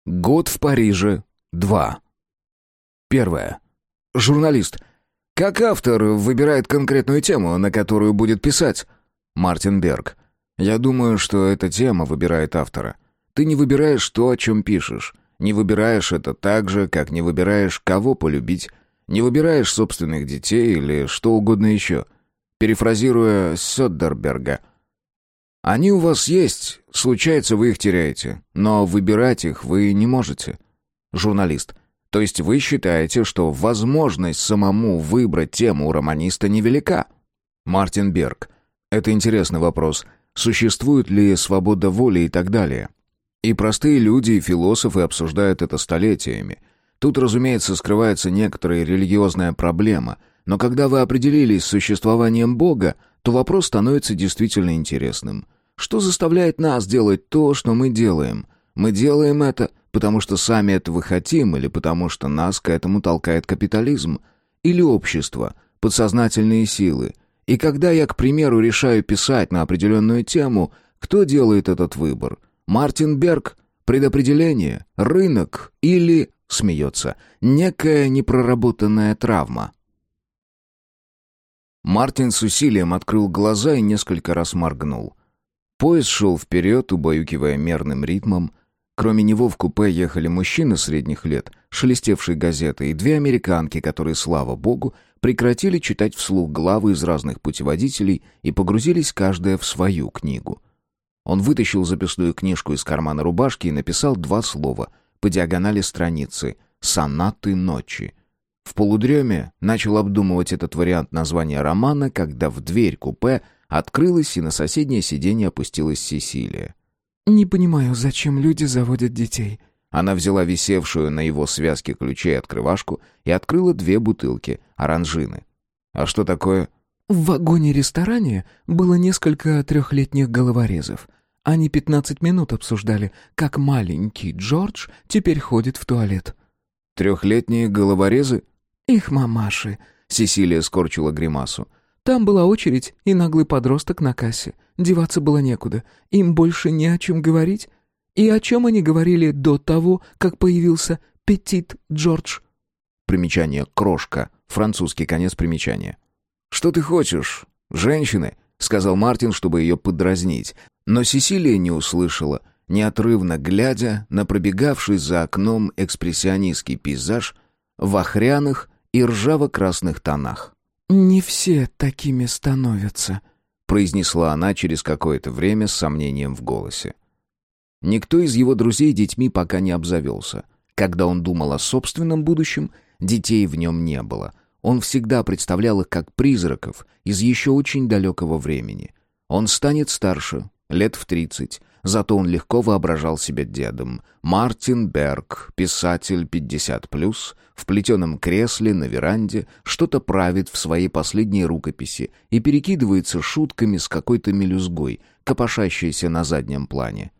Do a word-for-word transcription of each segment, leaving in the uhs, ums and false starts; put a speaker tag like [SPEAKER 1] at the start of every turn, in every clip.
[SPEAKER 1] Год в Париже. два. Первое. Журналист. Как автор выбирает конкретную тему, на которую будет писать? Мартин Берг. Я думаю, что эта тема выбирает автора. Ты не выбираешь то, о чем пишешь. Не выбираешь это так же, как не выбираешь, кого полюбить. Не выбираешь собственных детей или что угодно еще. Перефразируя Сёддерберга. Они у вас есть, случается, вы их теряете, но выбирать их вы не можете. Журналист. То есть вы считаете, что возможность самому выбрать тему у романиста невелика? Мартин Берг. Это интересный вопрос. Существует ли свобода воли и так далее? И простые люди, и философы обсуждают это столетиями. Тут, разумеется, скрывается некоторая религиозная проблема, но когда вы определились с существованием Бога, то вопрос становится действительно интересным. Что заставляет нас делать то, что мы делаем? Мы делаем это, потому что сами этого хотим, или потому что нас к этому толкает капитализм? Или общество, подсознательные силы? И когда я, к примеру, решаю писать на определенную тему, кто делает этот выбор? Мартин Берг? Предопределение? Рынок? Или, смеется, некая непроработанная травма? Мартин с усилием открыл глаза и несколько раз моргнул. Поезд шел вперед, убаюкивая мерным ритмом. Кроме него в купе ехали мужчина средних лет, шелестевший газетой, и две американки, которые, слава богу, прекратили читать вслух главы из разных путеводителей и погрузились каждая в свою книгу. Он вытащил записную книжку из кармана рубашки и написал два слова по диагонали страницы «Сонаты ночи». В полудреме начал обдумывать этот вариант названия романа, когда в дверь купе открылась, и на соседнее сиденье опустилась Сесилия.
[SPEAKER 2] «Не понимаю, зачем люди заводят детей».
[SPEAKER 1] Она взяла висевшую на его связке ключей открывашку и открыла две бутылки оранжины. «А что такое?»
[SPEAKER 2] В вагоне-ресторане было несколько трехлетних головорезов. Они пятнадцать минут обсуждали, как маленький Джордж теперь ходит в туалет.
[SPEAKER 1] «Трехлетние головорезы?»
[SPEAKER 2] «Их мамаши», —
[SPEAKER 1] Сесилия скорчила гримасу.
[SPEAKER 2] «Там была очередь и наглый подросток на кассе. Деваться было некуда. Им больше не о чем говорить. И о чем они говорили до того, как появился Петит Джордж?»
[SPEAKER 1] Примечание «крошка», французский конец примечания. «Что ты хочешь, женщины?» — сказал Мартин, чтобы ее подразнить. Но Сесилия не услышала, неотрывно глядя на пробегавший за окном экспрессионистский пейзаж в охряных и ржаво-красных тонах.
[SPEAKER 2] «Не все такими становятся»,
[SPEAKER 1] — произнесла она через какое-то время с сомнением в голосе. Никто из его друзей детьми пока не обзавелся. Когда он думал о собственном будущем, детей в нем не было. Он всегда представлял их как призраков из еще очень далекого времени. Он станет старше, лет в тридцать, зато он легко воображал себя дедом. Мартин Берг, писатель пятьдесят плюс, в плетеном кресле на веранде, что-то правит в своей последней рукописи и перекидывается шутками с какой-то мелюзгой, копошащейся на заднем плане.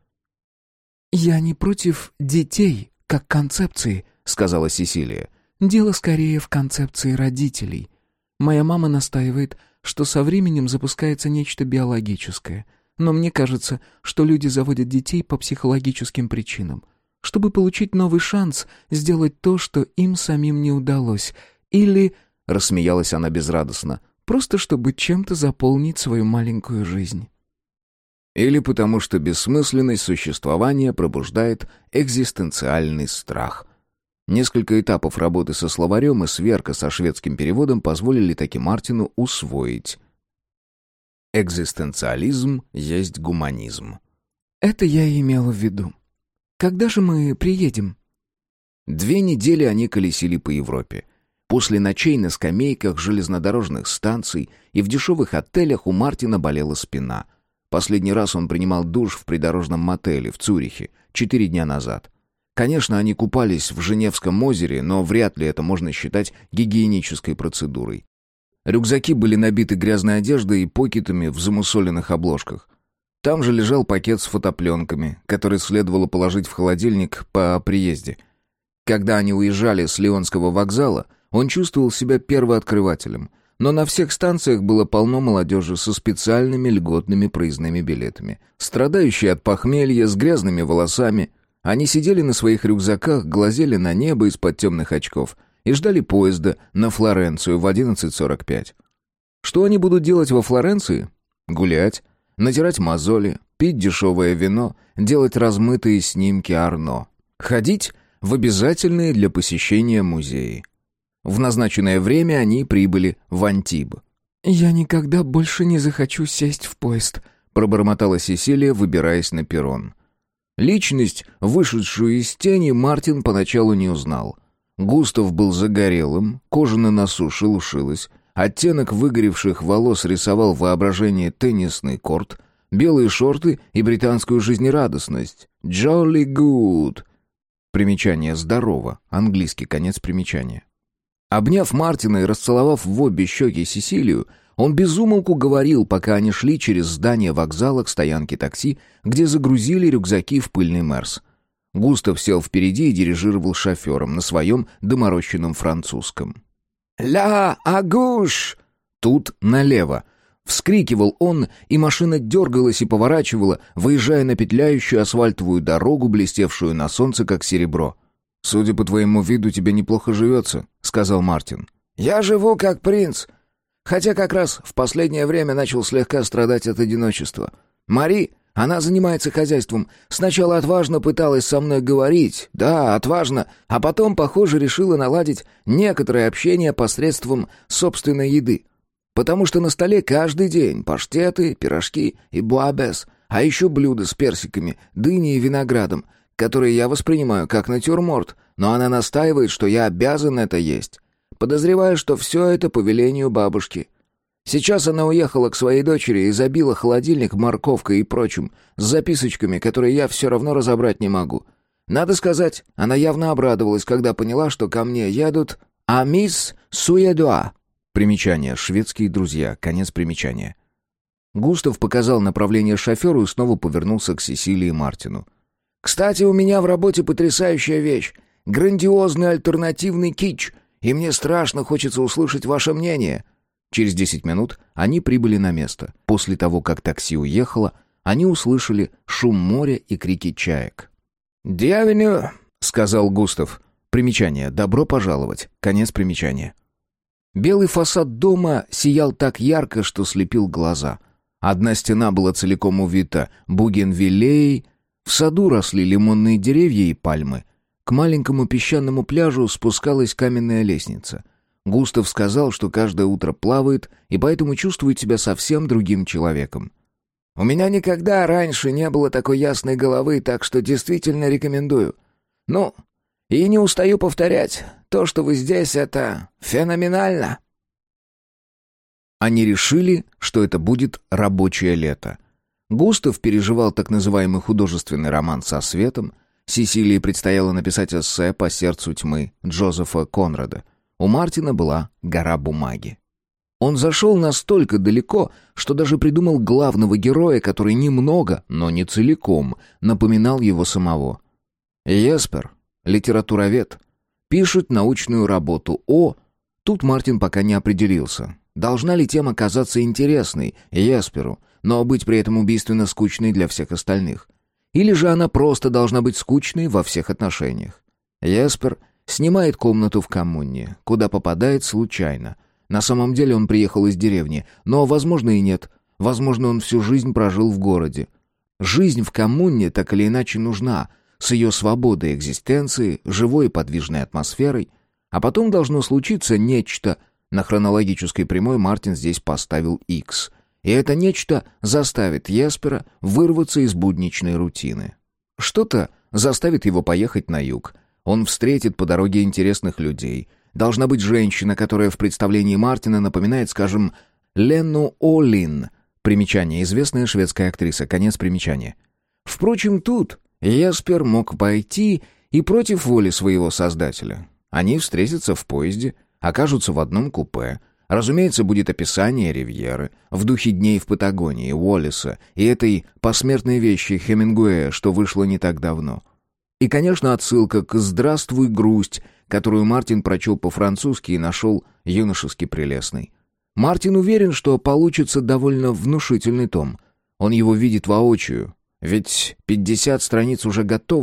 [SPEAKER 2] «Я не против детей, как концепции», — сказала Сесилия. «Дело скорее в концепции родителей. Моя мама настаивает, что со временем запускается нечто биологическое. Но мне кажется, что люди заводят детей по психологическим причинам, чтобы получить новый шанс сделать то, что им самим не удалось. Или, — рассмеялась она безрадостно, — просто чтобы чем-то заполнить свою маленькую жизнь».
[SPEAKER 1] Или потому что бессмысленность существования пробуждает экзистенциальный страх. Несколько этапов работы со словарем и сверка со шведским переводом позволили таки Мартину усвоить. Экзистенциализм есть гуманизм.
[SPEAKER 2] «Это я и имела в виду. Когда же мы приедем?»
[SPEAKER 1] Две недели они колесили по Европе. После ночей на скамейках железнодорожных станций и в дешевых отелях у Мартина болела спина. Последний раз он принимал душ в придорожном мотеле в Цюрихе четыре дня назад. Конечно, они купались в Женевском озере, но вряд ли это можно считать гигиенической процедурой. Рюкзаки были набиты грязной одеждой и покетами в замусоленных обложках. Там же лежал пакет с фотопленками, который следовало положить в холодильник по приезде. Когда они уезжали с Лионского вокзала, он чувствовал себя первооткрывателем, но на всех станциях было полно молодежи со специальными льготными проездными билетами, страдающие от похмелья, с грязными волосами. Они сидели на своих рюкзаках, глазели на небо из-под темных очков и ждали поезда на Флоренцию в одиннадцать сорок пять. Что они будут делать во Флоренции? Гулять, натирать мозоли, пить дешевое вино, делать размытые снимки Арно. Ходить в обязательные для посещения музеи. В назначенное время они прибыли в Антиб.
[SPEAKER 2] «Я никогда больше не захочу сесть в поезд», — пробормотала Сесилия, выбираясь на перрон. Личность, вышедшую из тени, Мартин поначалу не узнал. Густав был загорелым, кожа на носу шелушилась, оттенок выгоревших волос рисовал в воображении теннисный корт, белые шорты и британскую жизнерадостность. «Jolly good». Примечание «здорово», английский конец примечания. Обняв Мартина и расцеловав в обе щеки Сесилию, он без умолку говорил, пока они шли через здание вокзала к стоянке такси, где загрузили рюкзаки в пыльный Мерс. Густав сел впереди и дирижировал шофером на своем доморощенном французском. «Ля агуш!» Тут налево. Вскрикивал он, и машина дергалась и поворачивала, выезжая на петляющую асфальтовую дорогу, блестевшую на солнце, как серебро. «Судя по твоему виду, тебе неплохо живется», — сказал Мартин. «Я живу как принц, хотя как раз в последнее время начал слегка страдать от одиночества. Мари, она занимается хозяйством, сначала отважно пыталась со мной говорить, да, отважно, а потом, похоже, решила наладить некоторое общение посредством собственной еды. Потому что на столе каждый день паштеты, пирожки и буабес, а еще блюда с персиками, дыней и виноградом, которые я воспринимаю как натюрморт, но она настаивает, что я обязан это есть. Подозреваю, что все это по велению бабушки. Сейчас она уехала к своей дочери и забила холодильник морковкой и прочим, с записочками, которые я все равно разобрать не могу. Надо сказать, она явно обрадовалась, когда поняла, что ко мне едут «Амис суедуа». Примечание «Шведские друзья», конец примечания. Густав показал направление шоферу и снова повернулся к Сесилии и Мартину. «Кстати, у меня в работе потрясающая вещь. Грандиозный альтернативный кич, и мне страшно хочется услышать ваше мнение». Через десять минут они прибыли на место. После того, как такси уехало, они услышали шум моря и крики чаек. «Дьявеню», — сказал Густав. Примечание «Добро пожаловать», конец примечания. Белый фасад дома сиял так ярко, что слепил глаза. Одна стена была целиком увита бугенвиллеей, в саду росли лимонные деревья и пальмы. К маленькому песчаному пляжу спускалась каменная лестница. Густав сказал, что каждое утро плавает и поэтому чувствует себя совсем другим человеком. «У меня никогда раньше не было такой ясной головы, так что действительно рекомендую. Ну, и не устаю повторять, то, что вы здесь, это феноменально». Они решили, что это будет рабочее лето. Густав переживал так называемый художественный роман со светом. Сесилии предстояло написать эссе «По сердцу тьмы» Джозефа Конрада. У Мартина была гора бумаги. Он зашел настолько далеко, что даже придумал главного героя, который немного, но не целиком, напоминал его самого. Еспер, литературовед, пишет научную работу о... Тут Мартин пока не определился. Должна ли тема казаться интересной Есперу, но быть при этом убийственно скучной для всех остальных? Или же она просто должна быть скучной во всех отношениях? Еспер снимает комнату в коммуне, куда попадает случайно. На самом деле он приехал из деревни, но, возможно, и нет. Возможно, он всю жизнь прожил в городе. Жизнь в коммуне так или иначе нужна, с ее свободой экзистенции, живой и подвижной атмосферой. А потом должно случиться нечто. На хронологической прямой Мартин здесь поставил X. И это нечто заставит Еспера вырваться из будничной рутины. Что-то заставит его поехать на юг. Он встретит по дороге интересных людей. Должна быть женщина, которая в представлении Мартина напоминает, скажем, Ленну Олин. Примечание. Известная шведская актриса. Конец примечания. Впрочем, тут Еспер мог пойти и против воли своего создателя. Они встретятся в поезде, окажутся в одном купе. Разумеется, будет описание Ривьеры в духе «Дней в Патагонии» Уоллеса и этой посмертной вещи Хемингуэя, что вышло не так давно. И, конечно, отсылка к «Здравствуй, грусть», которую Мартин прочел по-французски и нашел юношески прелестной. Мартин уверен, что получится довольно внушительный том. Он его видит воочию. Ведь пятьдесят страниц уже готовы,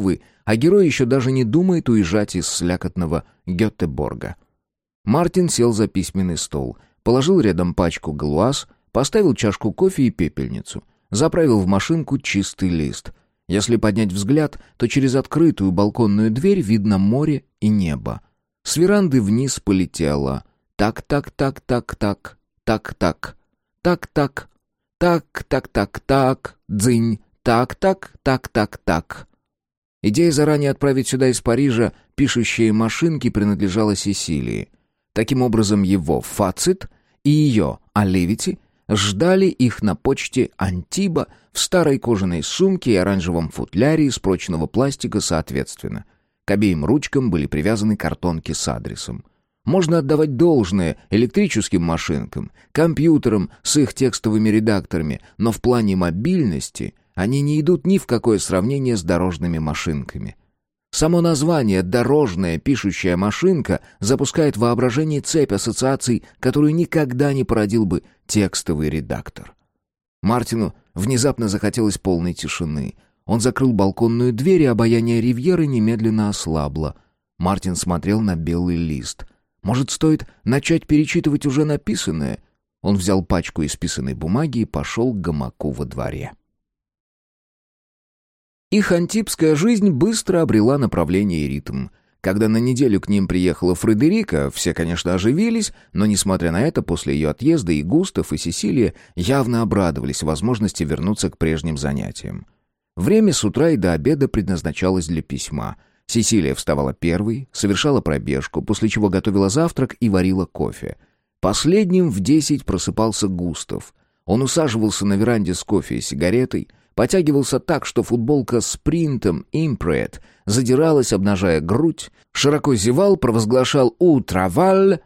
[SPEAKER 1] а герой еще даже не думает уезжать из слякотного Гетеборга. Мартин сел за письменный стол, положил рядом пачку галуаз, поставил чашку кофе и пепельницу, заправил в машинку чистый лист. Если поднять взгляд, то через открытую балконную дверь видно море и небо. С веранды вниз полетело так-так-так-так-так, так-так, так-так, так-так-так-так, дзынь, так-так-так-так-так. Идея заранее отправить сюда из Парижа пишущие машинки принадлежала Сесилии. Таким образом, его Фацит и ее Оливити ждали их на почте Антиба в старой кожаной сумке и оранжевом футляре из прочного пластика соответственно. К обеим ручкам были привязаны картонки с адресом. Можно отдавать должное электрическим машинкам, компьютерам с их текстовыми редакторами, но в плане мобильности они не идут ни в какое сравнение с дорожными машинками. Само название «дорожная пишущая машинка» запускает в воображении цепь ассоциаций, которую никогда не породил бы текстовый редактор. Мартину внезапно захотелось полной тишины. Он закрыл балконную дверь, и обаяние ривьеры немедленно ослабло. Мартин смотрел на белый лист. Может, стоит начать перечитывать уже написанное? Он взял пачку исписанной бумаги и пошел к гамаку во дворе. Их антибская жизнь быстро обрела направление и ритм. Когда на неделю к ним приехала Фредерика, все, конечно, оживились, но, несмотря на это, после ее отъезда и Густав, и Сесилия явно обрадовались возможности вернуться к прежним занятиям. Время с утра и до обеда предназначалось для письма. Сесилия вставала первой, совершала пробежку, после чего готовила завтрак и варила кофе. Последним в десять просыпался Густав. Он усаживался на веранде с кофе и сигаретой, потягивался так, что футболка с принтом «Импред» задиралась, обнажая грудь, широко зевал, провозглашал «У траваль»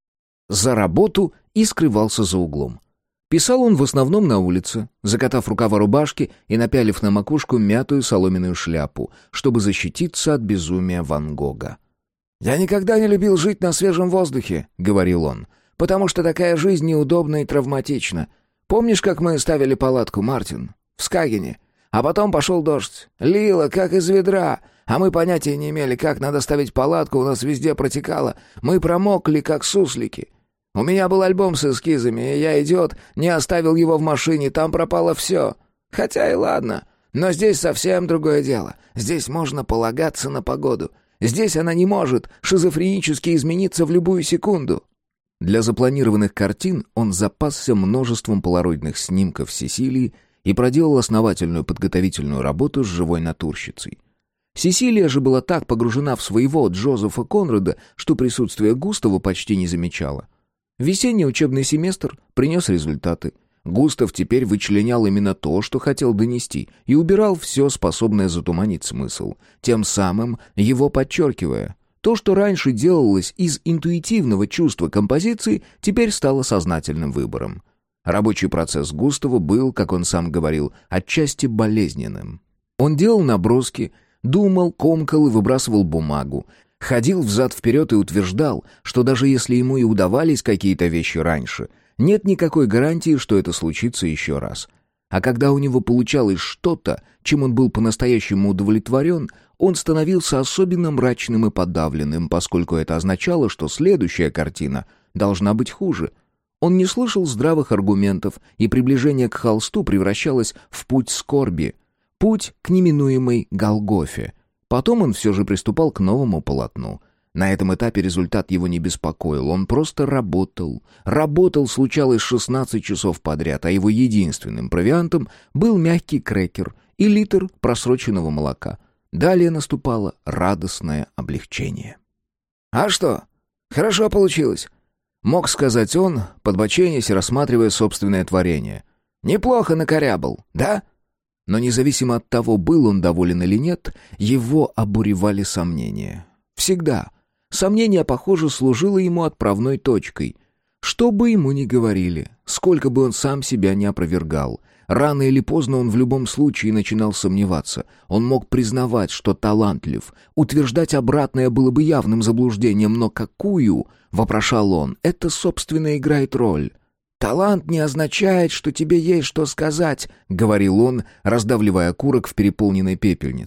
[SPEAKER 1] за работу и скрывался за углом. Писал он в основном на улице, закатав рукава рубашки и напялив на макушку мятую соломенную шляпу, чтобы защититься от безумия Ван Гога. «Я никогда не любил жить на свежем воздухе», — говорил он, «потому что такая жизнь неудобна и травматична. Помнишь, как мы ставили палатку, Мартин? В Скагене. А потом пошел дождь. Лило, как из ведра. А мы понятия не имели, как надо ставить палатку, у нас везде протекало. Мы промокли, как суслики. У меня был альбом с эскизами, и я, идиот, не оставил его в машине, там пропало все. Хотя и ладно. Но здесь совсем другое дело. Здесь можно полагаться на погоду. Здесь она не может шизофренически измениться в любую секунду. Для запланированных картин он запасся множеством полароидных снимков Сесилии и проделал основательную подготовительную работу с живой натурщицей. Сесилия же была так погружена в своего Джозефа Конрада, что присутствие Густава почти не замечала. Весенний учебный семестр принес результаты. Густав теперь вычленял именно то, что хотел донести, и убирал все, способное затуманить смысл, тем самым его подчеркивая. То, что раньше делалось из интуитивного чувства композиции, теперь стало сознательным выбором. Рабочий процесс Густава был, как он сам говорил, отчасти болезненным. Он делал наброски, думал, комкал и выбрасывал бумагу, ходил взад-вперед и утверждал, что даже если ему и удавались какие-то вещи раньше, нет никакой гарантии, что это случится еще раз. А когда у него получалось что-то, чем он был по-настоящему удовлетворен, он становился особенно мрачным и подавленным, поскольку это означало, что следующая картина должна быть хуже. Он не слышал здравых аргументов, и приближение к холсту превращалось в путь скорби, путь к неминуемой Голгофе. Потом он все же приступал к новому полотну. На этом этапе результат его не беспокоил, он просто работал. Работал, случалось, шестнадцать часов подряд, а его единственным провиантом был мягкий крекер и литр просроченного молока. Далее наступало радостное облегчение. «А что? Хорошо получилось», — мог сказать он, подбоченясь и рассматривая собственное творение. «Неплохо накорябал, да?» Но независимо от того, был он доволен или нет, его обуревали сомнения. Всегда. Сомнение, похоже, служило ему отправной точкой. Что бы ему ни говорили, сколько бы он сам себя не опровергал, рано или поздно он в любом случае начинал сомневаться. Он мог признавать, что талантлив. Утверждать обратное было бы явным заблуждением, но какую, вопрошал он, это, собственно, играет роль. «Талант не означает, что тебе есть что сказать», — говорил он, раздавливая окурок в переполненной пепельнице.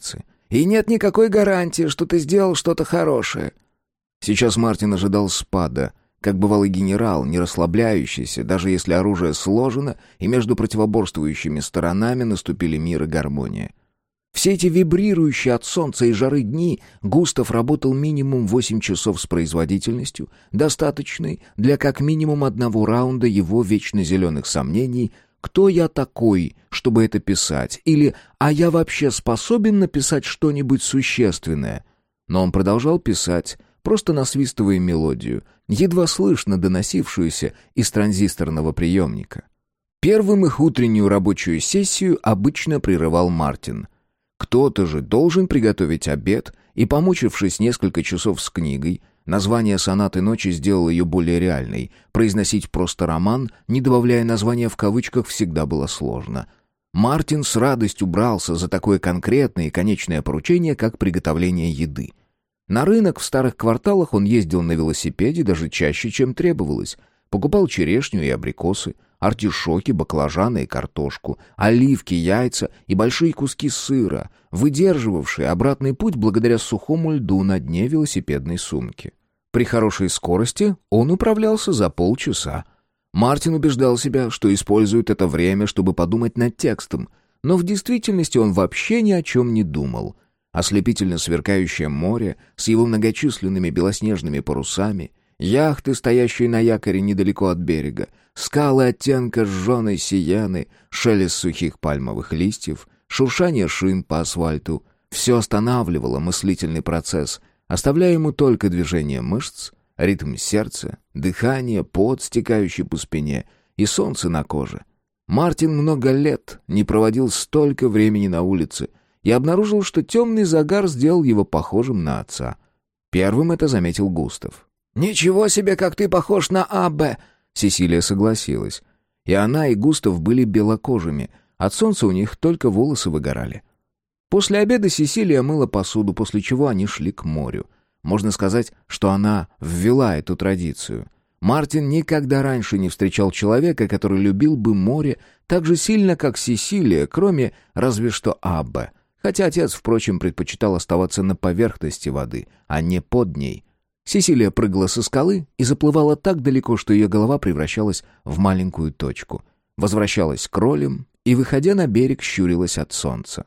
[SPEAKER 1] и нет никакой гарантии, что ты сделал что-то хорошее». Сейчас Мартин ожидал спада, как бывалый генерал, не расслабляющийся, даже если оружие сложено, и между противоборствующими сторонами наступили мир и гармония. Все эти вибрирующие от солнца и жары дни Густав работал минимум восемь часов с производительностью, достаточной для как минимум одного раунда его вечно зеленых сомнений «Кто я такой, чтобы это писать?» или «А я вообще способен написать что-нибудь существенное?» Но он продолжал писать, просто насвистывая мелодию, едва слышно доносившуюся из транзисторного приемника. Первым их утреннюю рабочую сессию обычно прерывал Мартин. Кто-то же должен приготовить обед, и, помучившись несколько часов с книгой, название сонаты ночи сделало ее более реальной. Произносить просто роман, не добавляя названия в кавычках, всегда было сложно. Мартин с радостью брался за такое конкретное и конечное поручение, как приготовление еды. На рынок в старых кварталах он ездил на велосипеде даже чаще, чем требовалось. Покупал черешню и абрикосы, артишоки, баклажаны и картошку, оливки, яйца и большие куски сыра, выдерживавшие обратный путь благодаря сухому льду на дне велосипедной сумки. При хорошей скорости он управлялся за полчаса. Мартин убеждал себя, что использует это время, чтобы подумать над текстом, но в действительности он вообще ни о чем не думал. Ослепительно сверкающее море с его многочисленными белоснежными парусами, яхты, стоящие на якоре недалеко от берега, скалы оттенка жженой сиены, шелест сухих пальмовых листьев, шуршание шин по асфальту — все останавливало мыслительный процесс, оставляя ему только движение мышц, ритм сердца, дыхание, пот, стекающий по спине, и солнце на коже. Мартин много лет не проводил столько времени на улице и обнаружил, что темный загар сделал его похожим на отца. Первым это заметил Густав. «Ничего себе, как ты похож на А.Б.» Сесилия согласилась. И она, и Густав были белокожими. От солнца у них только волосы выгорали. После обеда Сесилия мыла посуду, после чего они шли к морю. Можно сказать, что она ввела эту традицию. Мартин никогда раньше не встречал человека, который любил бы море так же сильно, как Сесилия, кроме разве что А.Б. Хотя отец, впрочем, предпочитал оставаться на поверхности воды, а не под ней. Сесилия прыгала со скалы и заплывала так далеко, что ее голова превращалась в маленькую точку. Возвращалась к кролям и, выходя на берег, щурилась от солнца.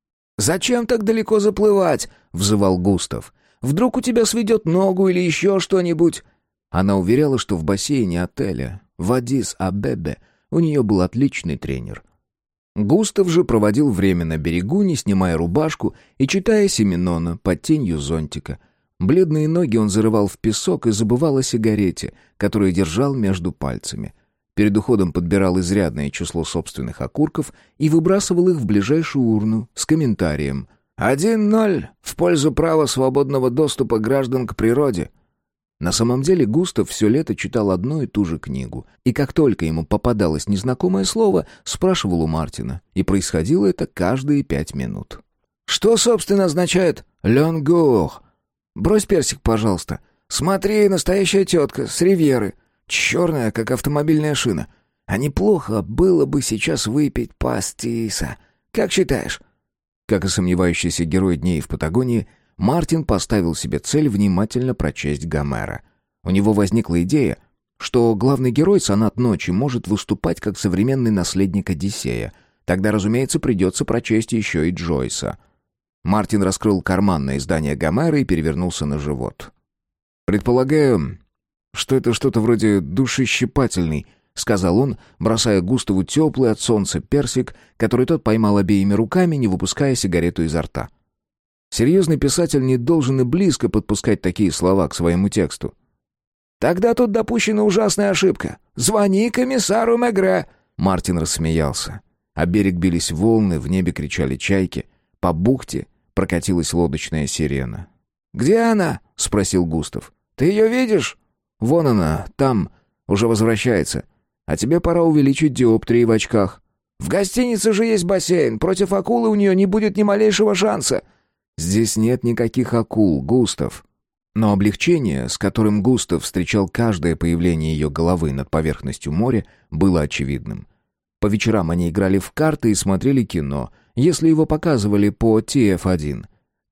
[SPEAKER 1] «Зачем так далеко заплывать?» — взывал Густав. «Вдруг у тебя сведет ногу или еще что-нибудь?» Она уверяла, что в бассейне отеля в Аддис-Абебе у нее был отличный тренер. Густав же проводил время на берегу, не снимая рубашку и читая Семенона под тенью зонтика. Бледные ноги он зарывал в песок и забывал о сигарете, которую держал между пальцами. Перед уходом подбирал изрядное число собственных окурков и выбрасывал их в ближайшую урну с комментарием «Один ноль в пользу права свободного доступа граждан к природе». На самом деле Густав все лето читал одну и ту же книгу, и как только ему попадалось незнакомое слово, спрашивал у Мартина, и происходило это каждые пять минут. «Что, собственно, означает «ленгур»?» «Брось персик, пожалуйста. Смотри, настоящая тетка, с ривьеры. Черная, как автомобильная шина. А неплохо было бы сейчас выпить пастиса. Как считаешь?» Как и сомневающийся герой «Дней в Патагонии», Мартин поставил себе цель внимательно прочесть Гомера. У него возникла идея, что главный герой «Сонат ночи» может выступать как современный наследник Одиссея. Тогда, разумеется, придется прочесть еще и Джойса. Мартин раскрыл карманное издание Гомера и перевернулся на живот. «Предполагаю, что это что-то вроде душещипательный», — сказал он, бросая Густаву теплый от солнца персик, который тот поймал обеими руками, не выпуская сигарету изо рта. Серьезный писатель не должен и близко подпускать такие слова к своему тексту. «Тогда тут допущена ужасная ошибка. Звони комиссару Мегре!» Мартин рассмеялся. О берег бились волны, в небе кричали чайки. По бухте прокатилась лодочная сирена. «Где она?» — спросил Густав. «Ты ее видишь?» «Вон она, там, уже возвращается. А тебе пора увеличить диоптрии в очках». «В гостинице же есть бассейн. Против акулы у нее не будет ни малейшего шанса». «Здесь нет никаких акул, Густав». Но облегчение, с которым Густав встречал каждое появление ее головы над поверхностью моря, было очевидным. По вечерам они играли в карты и смотрели кино, если его показывали по Ти Эф один.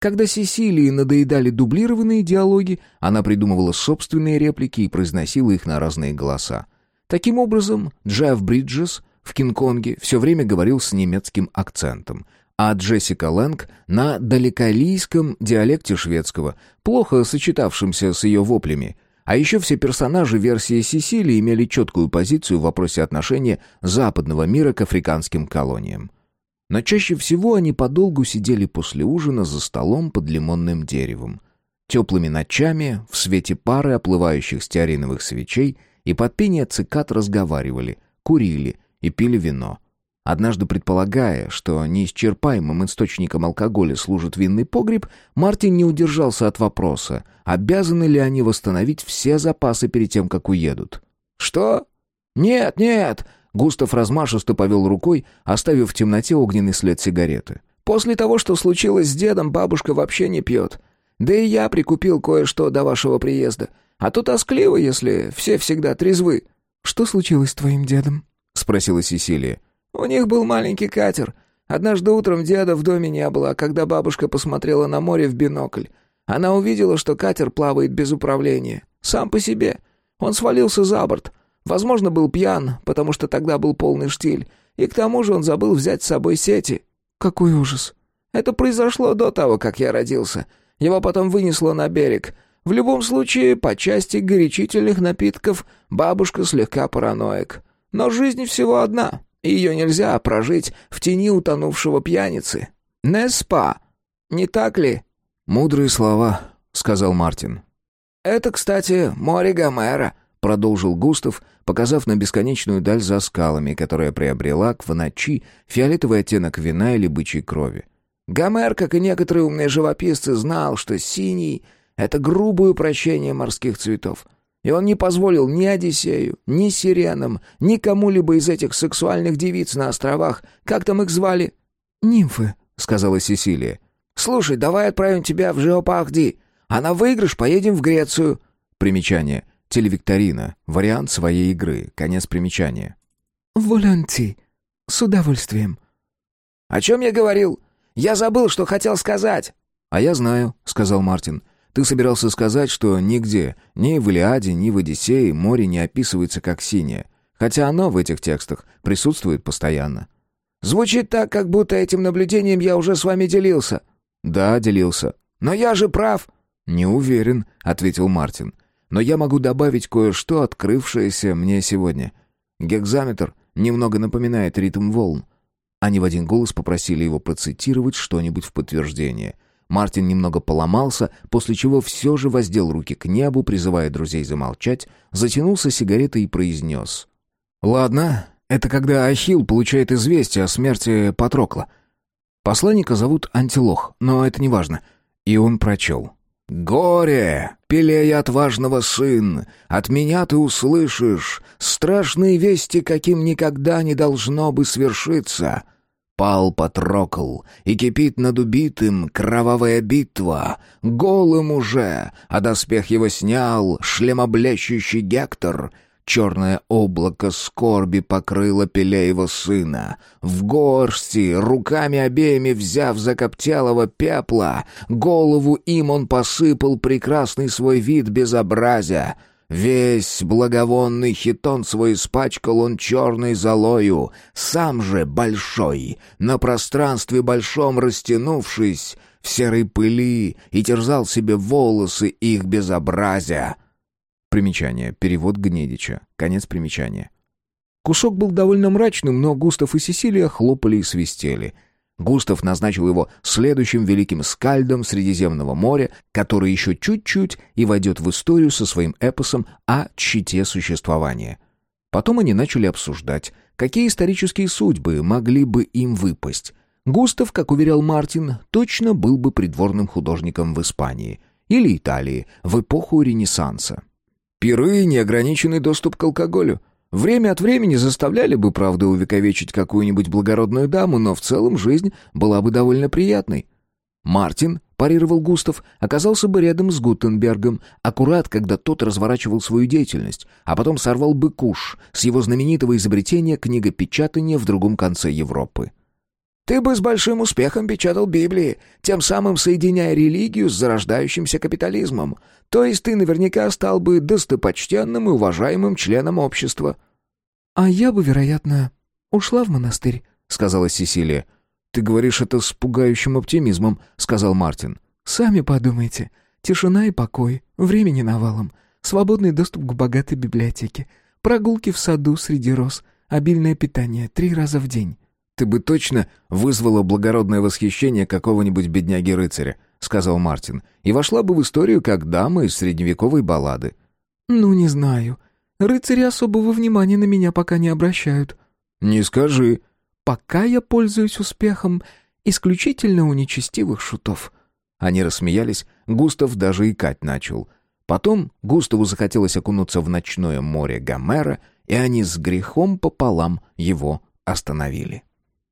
[SPEAKER 1] Когда Сесилии надоедали дублированные диалоги, она придумывала собственные реплики и произносила их на разные голоса. Таким образом, Джефф Бриджес в «Кинг-Конге» все время говорил с немецким акцентом, а Джессика Лэнг на далеколийском диалекте шведского, плохо сочетавшемся с ее воплями. А еще все персонажи версии Сесилии имели четкую позицию в вопросе отношения западного мира к африканским колониям. Но чаще всего они подолгу сидели после ужина за столом под лимонным деревом. Теплыми ночами, в свете пары оплывающих стеариновых свечей и под пение цикад разговаривали, курили и пили вино. Однажды, предполагая, что неисчерпаемым источником алкоголя служит винный погреб, Мартин не удержался от вопроса, обязаны ли они восстановить все запасы перед тем, как уедут. «Что? Нет, нет!» Густав размашисто повел рукой, оставив в темноте огненный след сигареты. «После того, что случилось с дедом, бабушка вообще не пьет. Да и я прикупил кое-что до вашего приезда. А то тоскливо, если все всегда трезвы».
[SPEAKER 2] «Что случилось с твоим дедом?» — спросила Сесилия.
[SPEAKER 1] «У них был маленький катер. Однажды утром деда в доме не было, а когда бабушка посмотрела на море в бинокль, она увидела, что катер плавает без управления. Сам по себе. Он свалился за борт. Возможно, был пьян, потому что тогда был полный штиль. И к тому же он забыл взять с собой сети».
[SPEAKER 2] «Какой ужас!»
[SPEAKER 1] «Это произошло до того, как я родился. Его потом вынесло на берег. В любом случае, по части горячительных напитков бабушка слегка параноик. Но жизнь всего одна, и ее нельзя прожить в тени утонувшего пьяницы. Не спа, не так ли?»
[SPEAKER 2] «Мудрые слова», — сказал Мартин.
[SPEAKER 1] «Это, кстати, море Гомера», — продолжил Густав, показав на бесконечную даль за скалами, которая приобрела к в ночи фиолетовый оттенок вина или бычьей крови. «Гомер, как и некоторые умные живописцы, знал, что синий — это грубое упрощение морских цветов. И он не позволил ни Одиссею, ни Сиренам, ни кому-либо из этих сексуальных девиц на островах, как там их звали?»
[SPEAKER 2] «Нимфы»,
[SPEAKER 1] — сказала Сесилия. «Слушай, давай отправим тебя в Жеопахди, а на выигрыш поедем в Грецию». Примечание. Телевикторина. Вариант своей игры. Конец примечания.
[SPEAKER 2] «Волонти. С удовольствием».
[SPEAKER 1] «О чем я говорил? Я забыл, что хотел сказать».
[SPEAKER 2] «А я знаю», — сказал Мартин. «Ты собирался сказать, что нигде, ни в Илиаде, ни в Одиссее море не описывается как синее, хотя оно в этих текстах присутствует постоянно».
[SPEAKER 1] «Звучит так, как будто этим наблюдением я уже с вами делился».
[SPEAKER 2] «Да, делился».
[SPEAKER 1] «Но я же прав».
[SPEAKER 2] «Не уверен», — ответил Мартин. «Но я могу добавить кое-что, открывшееся мне сегодня. Гекзаметр немного напоминает ритм волн». Они в один голос попросили его процитировать что-нибудь в подтверждение. Мартин немного поломался, после чего все же воздел руки к небу, призывая друзей замолчать, затянулся сигаретой и произнес. «Ладно, это когда Ахилл получает известие о смерти Патрокла. Посланника зовут Антилох, но это не важно». И он прочел. «Горе, Пелея отважного сын, от меня ты услышишь страшные вести, каким никогда не должно бы свершиться. Пал Патрокл, и кипит над убитым кровавая битва, голым уже, а доспех его снял шлемоблещущий Гектор». Черное облако скорби покрыло Пелеева сына. В горсти, руками обеими взяв закоптелого пепла, голову им он посыпал прекрасный свой вид безобразия. Весь благовонный хитон свой испачкал он черной золою, сам же большой, на пространстве большом растянувшись, в серой пыли и терзал себе волосы их безобразия. Примечание. Перевод Гнедича. Конец примечания. Кусок был довольно мрачным, но Густав и Сесилия хлопали и свистели. Густав назначил его следующим великим скальдом Средиземного моря, который еще чуть-чуть и войдет в историю со своим эпосом о тщете существования. Потом они начали обсуждать, какие исторические судьбы могли бы им выпасть. Густав, как уверял Мартин, точно был бы придворным художником в Испании или Италии в эпоху Ренессанса. Пиры, неограниченный доступ к алкоголю. Время от времени заставляли бы, правда, увековечить какую-нибудь благородную даму, но в целом жизнь была бы довольно приятной. Мартин, парировал Густав, оказался бы рядом с Гутенбергом, аккурат, когда тот разворачивал свою деятельность, а потом сорвал бы куш с его знаменитого изобретения книгопечатания в другом конце Европы.
[SPEAKER 1] Ты бы с большим успехом печатал Библии, тем самым соединяя религию с зарождающимся капитализмом. То есть ты наверняка стал бы достопочтенным и уважаемым членом общества».
[SPEAKER 2] «А я бы, вероятно, ушла в монастырь», — сказала Сесилия.
[SPEAKER 1] «Ты говоришь это с пугающим оптимизмом», — сказал Мартин.
[SPEAKER 2] «Сами подумайте. Тишина и покой, времени навалом, свободный доступ к богатой библиотеке, прогулки в саду среди роз, обильное питание три раза в день».
[SPEAKER 1] «Ты бы точно вызвала благородное восхищение какого-нибудь бедняги-рыцаря», — сказал Мартин, «и вошла бы в историю как дама из средневековой баллады».
[SPEAKER 2] «Ну, не знаю. Рыцари особого внимания на меня пока не обращают».
[SPEAKER 1] «Не скажи».
[SPEAKER 2] «Пока я пользуюсь успехом исключительно у нечестивых шутов».
[SPEAKER 1] Они рассмеялись, Густав даже икать начал. Потом Густаву захотелось окунуться в ночное море Гомера, и они с грехом пополам его остановили.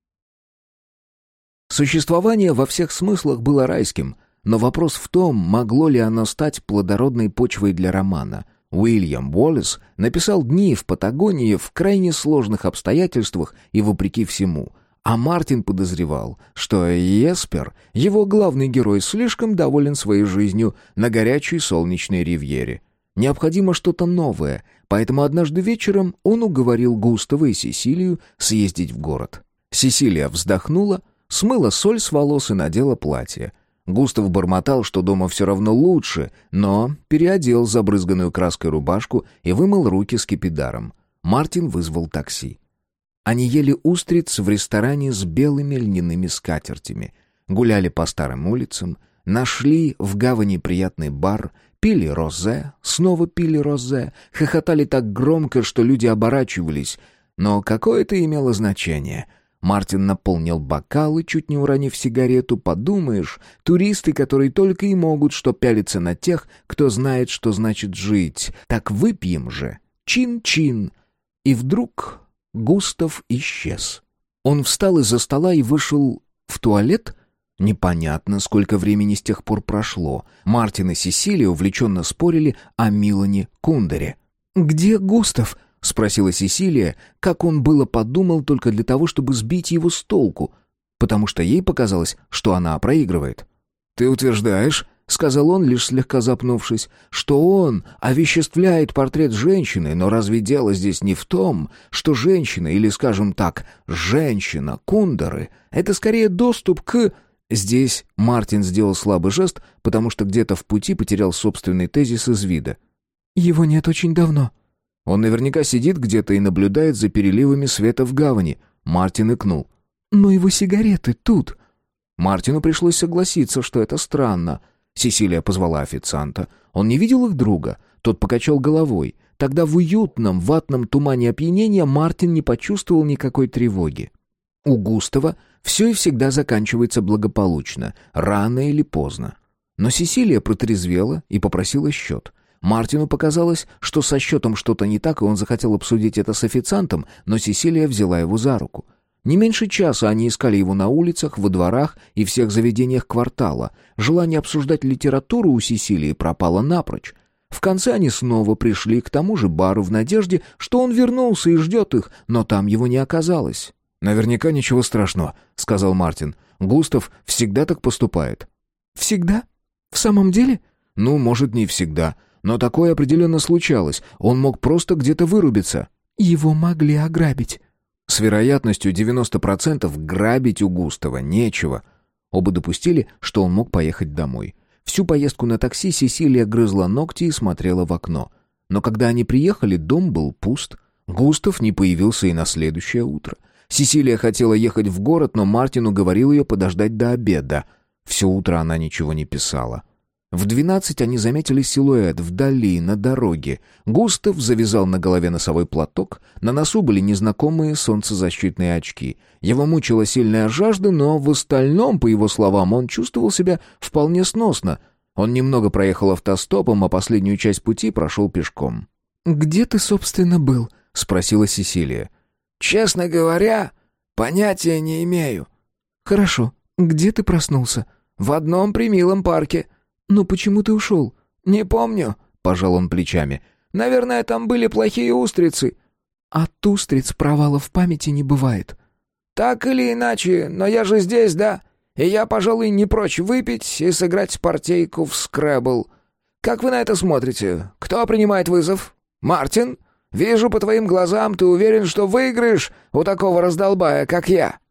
[SPEAKER 1] Существование во всех смыслах было райским, но вопрос в том, могло ли оно стать плодородной почвой для романа. Уильям Уоллес написал «Дни в Патагонии» в крайне сложных обстоятельствах и вопреки всему, а Мартин подозревал, что Еспер, его главный герой, слишком доволен своей жизнью на горячей солнечной ривьере. Необходимо что-то новое, поэтому однажды вечером он уговорил Густава и Сесилию съездить в город. Сесилия вздохнула, смыла соль с волос и надела платье. Густав бормотал, что дома все равно лучше, но переодел забрызганную краской рубашку и вымыл руки скипидаром. Мартин вызвал такси. Они ели устриц в ресторане с белыми льняными скатертями, гуляли по старым улицам, нашли в гавани приятный бар, пили розе, снова пили розе, хохотали так громко, что люди оборачивались, но какое это имело значение — Мартин наполнил бокалы, чуть не уронив сигарету. Подумаешь, туристы, которые только и могут что пялиться на тех, кто знает, что значит жить. Так выпьем же. Чин-чин. И вдруг Густав исчез. Он встал из-за стола и вышел в туалет. Непонятно, сколько времени с тех пор прошло. Мартин и Сесилия увлеченно спорили о Милане Кундере. «Где Густав?» — спросила Сесилия, как он было подумал только для того, чтобы сбить его с толку, потому что ей показалось, что она проигрывает. «Ты утверждаешь, — сказал он, лишь слегка запнувшись, — что он овеществляет портрет женщины, но разве дело здесь не в том, что женщина, или, скажем так, женщина Кундеры — это скорее доступ к...» Здесь Мартин сделал слабый жест, потому что где-то в пути потерял собственный тезис из вида.
[SPEAKER 2] «Его нет очень давно».
[SPEAKER 1] «Он наверняка сидит где-то и наблюдает за переливами света в гавани», — Мартин икнул.
[SPEAKER 2] «Но его сигареты тут».
[SPEAKER 1] Мартину пришлось согласиться, что это странно. Сесилия позвала официанта. Он не видел их друга. Тот покачал головой. Тогда в уютном ватном тумане опьянения Мартин не почувствовал никакой тревоги. У Густава все и всегда заканчивается благополучно, рано или поздно. Но Сесилия протрезвела и попросила счет. Мартину показалось, что со счетом что-то не так, и он захотел обсудить это с официантом, но Сесилия взяла его за руку. Не меньше часа они искали его на улицах, во дворах и всех заведениях квартала. Желание обсуждать литературу у Сесилии пропало напрочь. В конце они снова пришли к тому же бару в надежде, что он вернулся и ждет их, но там его не оказалось. «Наверняка ничего страшного», — сказал Мартин. «Густав всегда так поступает».
[SPEAKER 2] «Всегда? В самом деле?»
[SPEAKER 1] «Ну, может, не всегда. Но такое определенно случалось. Он мог просто где-то вырубиться».
[SPEAKER 2] «Его могли ограбить».
[SPEAKER 1] С вероятностью девяносто процентов грабить у Густава нечего. Оба допустили, что он мог поехать домой. Всю поездку на такси Сесилия грызла ногти и смотрела в окно. Но когда они приехали, дом был пуст. Густав не появился и на следующее утро. Сесилия хотела ехать в город, но Мартин уговорил ее подождать до обеда. Все утро она ничего не писала. В двенадцать они заметили силуэт вдали, на дороге. Густав завязал на голове носовой платок, на носу были незнакомые солнцезащитные очки. Его мучила сильная жажда, но в остальном, по его словам, он чувствовал себя вполне сносно. Он немного проехал автостопом, а последнюю часть пути прошел пешком.
[SPEAKER 2] «Где ты, собственно, был?» — спросила Сесилия.
[SPEAKER 1] «Честно говоря, понятия не имею».
[SPEAKER 2] «Хорошо. Где ты проснулся?»
[SPEAKER 1] «В одном примилом парке».
[SPEAKER 2] «Но почему ты ушел?»
[SPEAKER 1] «Не помню», — пожал он плечами. «Наверное, там были плохие устрицы».
[SPEAKER 2] «От устриц провалов в памяти не бывает».
[SPEAKER 3] Так или иначе, но я же здесь, да? И я, пожалуй, не прочь выпить и сыграть партейку в скрэбл. Как вы на это смотрите? Кто принимает вызов? Мартин? Вижу по твоим глазам, ты уверен, что выиграешь у такого раздолбая, как я».